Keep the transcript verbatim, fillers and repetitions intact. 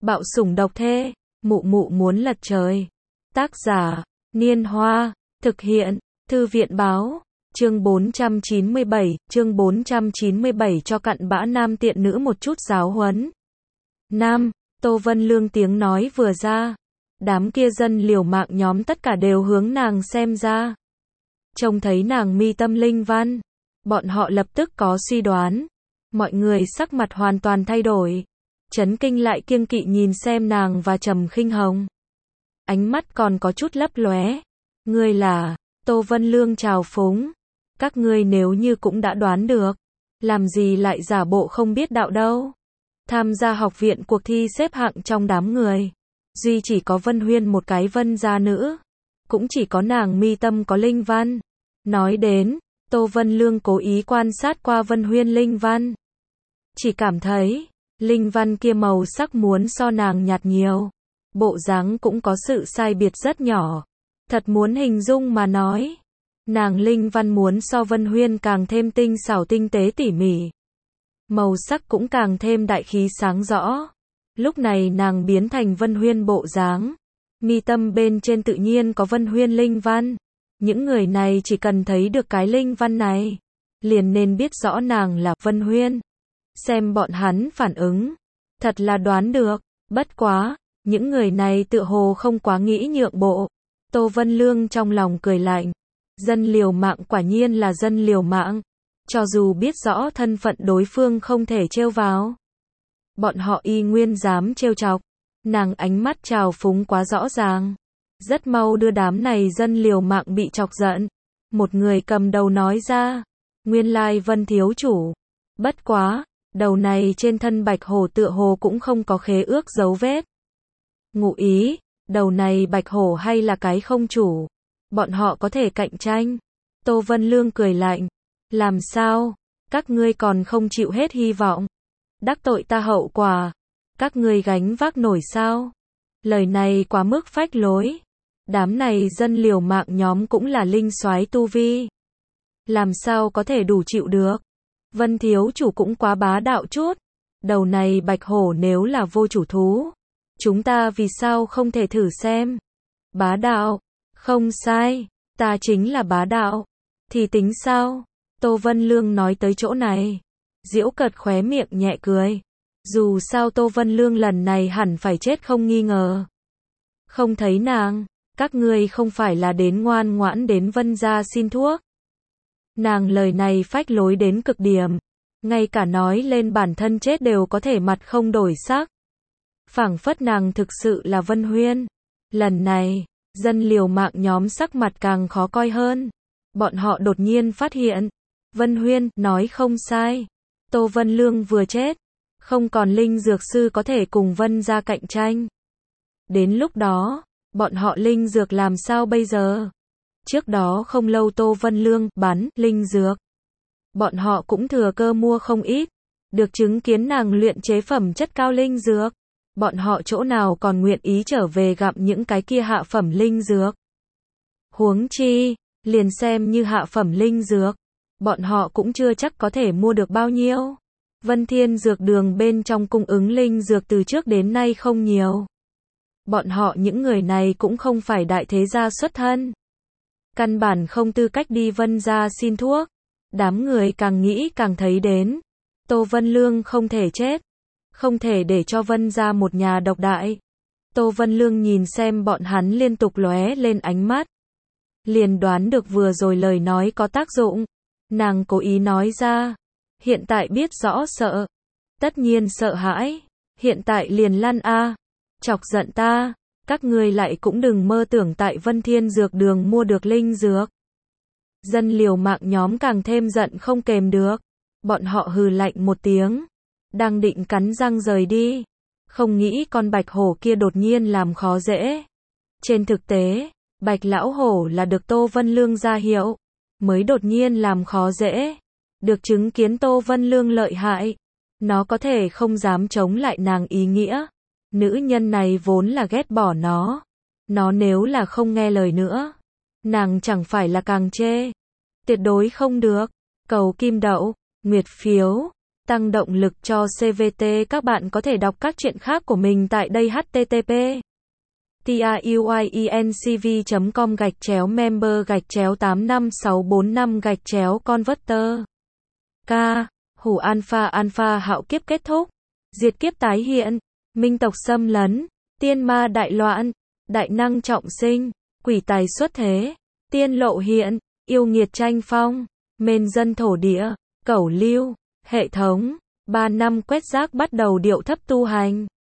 Bạo sủng độc thê, mụ mụ muốn lật trời. Tác giả, Niên Hoa, thực hiện, Thư viện báo, chương bốn trăm chín mươi bảy, chương bốn trăm chín mươi bảy cho cặn bã nam tiện nữ một chút giáo huấn. Nam, Tô Vân Lương tiếng nói vừa ra, đám kia dân liều mạng nhóm tất cả đều hướng nàng xem ra. Trông thấy nàng mi tâm linh văn, bọn họ lập tức có suy đoán. Mọi người sắc mặt hoàn toàn thay đổi, chấn kinh lại kiêng kỵ nhìn xem nàng và Trầm Khinh Hồng. Ánh mắt còn có chút lấp lóe. Ngươi là? Tô Vân Lương trào phúng. Các ngươi nếu như cũng đã đoán được, làm gì lại giả bộ không biết đạo đâu. Tham gia học viện cuộc thi xếp hạng trong đám người, duy chỉ có Vân Huyên một cái Vân gia nữ, cũng chỉ có nàng mi tâm có linh văn. Nói đến, Tô Vân Lương cố ý quan sát qua Vân Huyên linh văn, chỉ cảm thấy linh văn kia màu sắc muốn so nàng nhạt nhiều, bộ dáng cũng có sự sai biệt rất nhỏ. Thật muốn hình dung mà nói, nàng linh văn muốn so Vân Huyên càng thêm tinh xảo tinh tế tỉ mỉ, màu sắc cũng càng thêm đại khí sáng rõ. Lúc này nàng biến thành Vân Huyên bộ dáng, mi tâm bên trên tự nhiên có Vân Huyên linh văn. Những người này chỉ cần thấy được cái linh văn này, liền nên biết rõ nàng là Vân Huyên. Xem bọn hắn phản ứng, thật là đoán được. Bất quá, những người này tựa hồ không quá nghĩ nhượng bộ. Tô Vân Lương trong lòng cười lạnh. Dân liều mạng quả nhiên là dân liều mạng. Cho dù biết rõ thân phận đối phương không thể trêu vào, bọn họ y nguyên dám trêu chọc. Nàng ánh mắt trào phúng quá rõ ràng, rất mau đưa đám này dân liều mạng bị chọc giận. Một người cầm đầu nói ra, nguyên lai Vân thiếu chủ. Bất quá, đầu này trên thân bạch hổ tựa hồ cũng không có khế ước dấu vết. Ngụ ý, đầu này bạch hổ hay là cái không chủ, bọn họ có thể cạnh tranh. Tô Vân Lương cười lạnh, làm sao, các ngươi còn không chịu hết hy vọng, đắc tội ta hậu quả, các ngươi gánh vác nổi sao? Lời này quá mức phách lối. Đám này dân liều mạng nhóm cũng là linh soái tu vi, làm sao có thể đủ chịu được? Vân thiếu chủ cũng quá bá đạo chút. Đầu này bạch hổ nếu là vô chủ thú, chúng ta vì sao không thể thử xem? Bá đạo? Không sai, ta chính là bá đạo. Thì tính sao? Tô Vân Lương nói tới chỗ này, giễu cợt khóe miệng nhẹ cười. Dù sao Tô Vân Lương lần này hẳn phải chết không nghi ngờ. Không thấy nàng, các ngươi không phải là đến ngoan ngoãn đến Vân gia xin thuốc. Nàng lời này phách lối đến cực điểm, ngay cả nói lên bản thân chết đều có thể mặt không đổi sắc. Phảng phất nàng thực sự là Vân Huyên. Lần này, dân liều mạng nhóm sắc mặt càng khó coi hơn. Bọn họ đột nhiên phát hiện, Vân Huyên nói không sai. Tô Vân Lương vừa chết, không còn linh dược sư có thể cùng Vân gia cạnh tranh. Đến lúc đó, bọn họ linh dược làm sao bây giờ? Trước đó không lâu Tô Vân Lương bán linh dược, bọn họ cũng thừa cơ mua không ít. Được chứng kiến nàng luyện chế phẩm chất cao linh dược, bọn họ chỗ nào còn nguyện ý trở về gặm những cái kia hạ phẩm linh dược. Huống chi, liền xem như hạ phẩm linh dược, bọn họ cũng chưa chắc có thể mua được bao nhiêu. Vân Thiên Dược Đường bên trong cung ứng linh dược từ trước đến nay không nhiều. Bọn họ những người này cũng không phải đại thế gia xuất thân, căn bản không tư cách đi Vân gia xin thuốc. Đám người càng nghĩ càng thấy đến, Tô Vân Lương không thể chết, không thể để cho Vân gia một nhà độc đại. Tô Vân Lương nhìn xem bọn hắn liên tục lóe lên ánh mắt, liền đoán được vừa rồi lời nói có tác dụng. Nàng cố ý nói ra, hiện tại biết rõ sợ, tất nhiên sợ hãi, hiện tại liền lăn a, chọc giận ta, các ngươi lại cũng đừng mơ tưởng tại Vân Thiên Dược Đường mua được linh dược. Dân liều mạng nhóm càng thêm giận không kềm được, bọn họ hừ lạnh một tiếng, đang định cắn răng rời đi, không nghĩ con bạch hổ kia đột nhiên làm khó dễ. Trên thực tế, bạch lão hổ là được Tô Vân Lương ra hiệu, mới đột nhiên làm khó dễ. Được chứng kiến Tô Vân Lương lợi hại, nó có thể không dám chống lại nàng ý nghĩa. Nữ nhân này vốn là ghét bỏ nó, nó nếu là không nghe lời nữa, nàng chẳng phải là càng chê. Tuyệt đối không được. Cầu kim đậu, nguyệt phiếu, tăng động lực cho xê vê tê. Các bạn có thể đọc các chuyện khác của mình tại đây h t t p truyencv chấm com gạch chéo member gạch chéo tám năm sáu bốn năm gạch chéo converter. K. Hủ alpha alpha hạo kiếp kết thúc. Diệt kiếp tái hiện. Minh tộc xâm lấn. Tiên ma đại loạn. Đại năng trọng sinh. Quỷ tài xuất thế. Tiên lộ hiện. Yêu nghiệt tranh phong. Mền dân thổ địa. Cẩu lưu. Hệ thống. Ba năm quét rác bắt đầu điệu thấp tu hành.